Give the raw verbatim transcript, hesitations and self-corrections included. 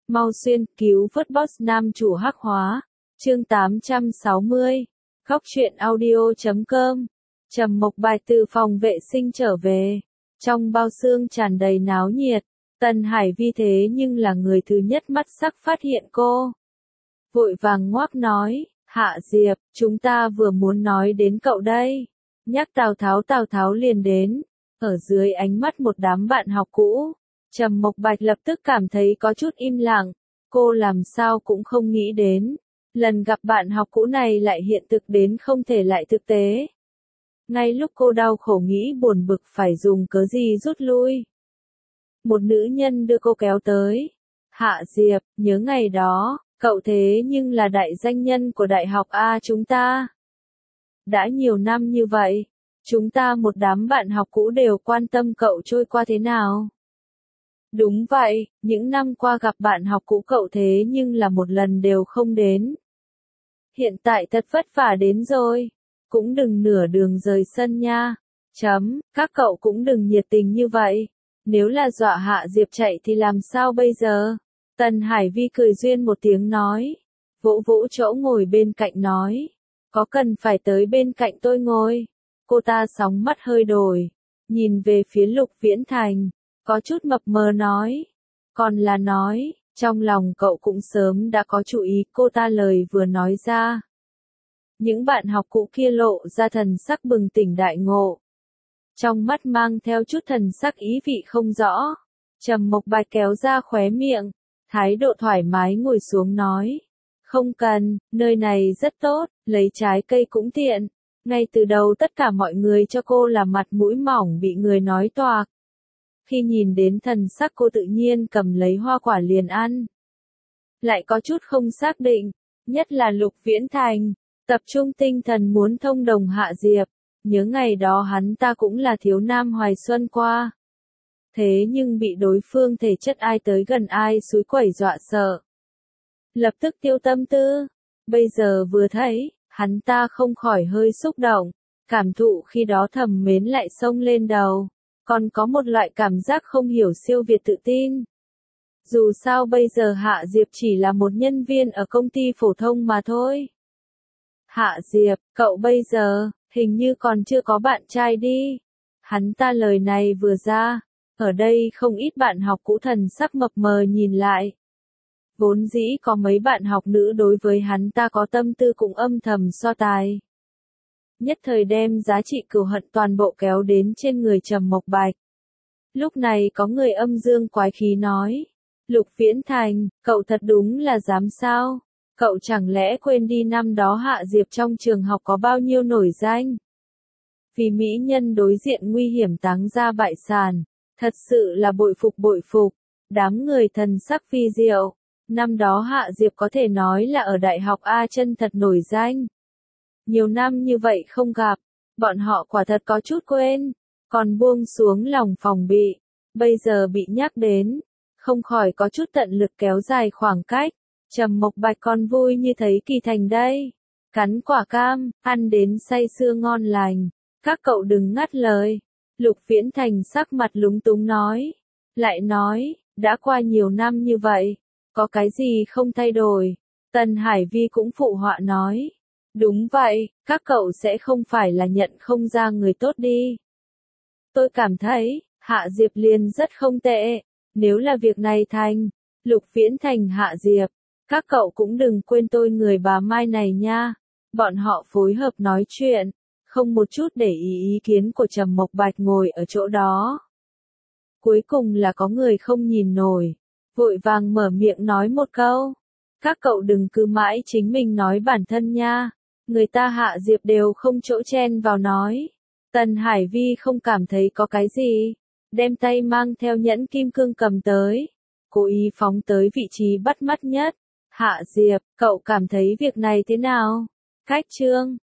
Mau xuyên, cứu vớt boss nam chủ hắc hóa. Chương tám trăm sáu mươi. Góc truyện audio chấm com. Trầm Mộc Bạch từ phòng vệ sinh trở về. Trong bao xương tràn đầy náo nhiệt. Tần Hải Vi thế nhưng là người thứ nhất mắt sắc phát hiện cô. Vội vàng ngoác nói, Hạ Diệp, chúng ta vừa muốn nói đến cậu đây. Nhắc Tào Tháo Tào Tháo liền đến. Ở dưới ánh mắt một đám bạn học cũ, Trầm Mộc Bạch lập tức cảm thấy có chút im lặng. Cô làm sao cũng không nghĩ đến. Lần gặp bạn học cũ này lại hiện thực đến không thể lại thực tế. Ngay lúc cô đau khổ nghĩ buồn bực phải dùng cớ gì rút lui. Một nữ nhân đưa cô kéo tới. Hạ Diệp, nhớ ngày đó, cậu thế nhưng là đại danh nhân của đại học A chúng ta. Đã nhiều năm như vậy, chúng ta một đám bạn học cũ đều quan tâm cậu trôi qua thế nào. Đúng vậy, những năm qua gặp bạn học cũ cậu thế nhưng là một lần đều không đến. Hiện tại thật vất vả đến rồi, cũng đừng nửa đường rời sân nha. Chấm, các cậu cũng đừng nhiệt tình như vậy. Nếu là dọa Hạ Diệp chạy thì làm sao bây giờ? Tần Hải Vi cười duyên một tiếng nói. Vỗ vỗ chỗ ngồi bên cạnh nói. Có cần phải tới bên cạnh tôi ngồi? Cô ta sóng mắt hơi đổi. Nhìn về phía Lục Viễn Thành. Có chút mập mờ nói. Còn là nói, trong lòng cậu cũng sớm đã có chú ý cô ta lời vừa nói ra. Những bạn học cũ kia lộ ra thần sắc bừng tỉnh đại ngộ. Trong mắt mang theo chút thần sắc ý vị không rõ. Trầm Mộc Bạch kéo ra khóe miệng, thái độ thoải mái ngồi xuống nói. Không cần, nơi này rất tốt, lấy trái cây cũng tiện. Ngay từ đầu tất cả mọi người cho cô là mặt mũi mỏng bị người nói toạc. Khi nhìn đến thần sắc cô tự nhiên cầm lấy hoa quả liền ăn. Lại có chút không xác định, nhất là Lục Viễn Thành, tập trung tinh thần muốn thông đồng Hạ Diệp. Nhớ ngày đó hắn ta cũng là thiếu nam hoài xuân qua. Thế nhưng bị đối phương thể chất ai tới gần ai xúi quẩy dọa sợ. Lập tức tiêu tâm tư. Bây giờ vừa thấy, hắn ta không khỏi hơi xúc động. Cảm thụ khi đó thầm mến lại xông lên đầu. Còn có một loại cảm giác không hiểu siêu việt tự tin. Dù sao bây giờ Hạ Diệp chỉ là một nhân viên ở công ty phổ thông mà thôi. Hạ Diệp, cậu bây giờ, hình như còn chưa có bạn trai đi. Hắn ta lời này vừa ra, ở đây không ít bạn học cũ thần sắc mập mờ nhìn lại. Vốn dĩ có mấy bạn học nữ đối với hắn ta có tâm tư cũng âm thầm so tài. Nhất thời đem giá trị cừu hận toàn bộ kéo đến trên người Trầm Mộc Bạch. Lúc này có người âm dương quái khí nói. Lục Viễn Thành, cậu thật đúng là dám sao? Cậu chẳng lẽ quên đi năm đó Hạ Diệp trong trường học có bao nhiêu nổi danh? Vì mỹ nhân đối diện nguy hiểm táng ra bại sản. Thật sự là bội phục bội phục. Đám người thần sắc phi diệu. Năm đó Hạ Diệp có thể nói là ở đại học A chân thật nổi danh. Nhiều năm như vậy không gặp, bọn họ quả thật có chút quên, còn buông xuống lòng phòng bị, bây giờ bị nhắc đến, không khỏi có chút tận lực kéo dài khoảng cách. Trầm Mộc Bạch còn vui như thấy kỳ thành đây, cắn quả cam, ăn đến say sưa ngon lành, các cậu đừng ngắt lời. Lục Viễn Thành sắc mặt lúng túng nói, lại nói, đã qua nhiều năm như vậy, có cái gì không thay đổi? Tần Hải Vi cũng phụ họa nói. Đúng vậy, các cậu sẽ không phải là nhận không ra người tốt đi. Tôi cảm thấy, Hạ Diệp liền rất không tệ. Nếu là việc này thành, Lục Viễn Thành Hạ Diệp, các cậu cũng đừng quên tôi người bà Mai này nha. Bọn họ phối hợp nói chuyện, không một chút để ý ý kiến của Trầm Mộc Bạch ngồi ở chỗ đó. Cuối cùng là có người không nhìn nổi, vội vàng mở miệng nói một câu. Các cậu đừng cứ mãi chính mình nói bản thân nha. Người ta Hạ Diệp đều không chỗ chen vào nói. Tần Hải Vi không cảm thấy có cái gì. Đem tay mang theo nhẫn kim cương cầm tới. Cố ý phóng tới vị trí bắt mắt nhất. Hạ Diệp, cậu cảm thấy việc này thế nào? Cách chương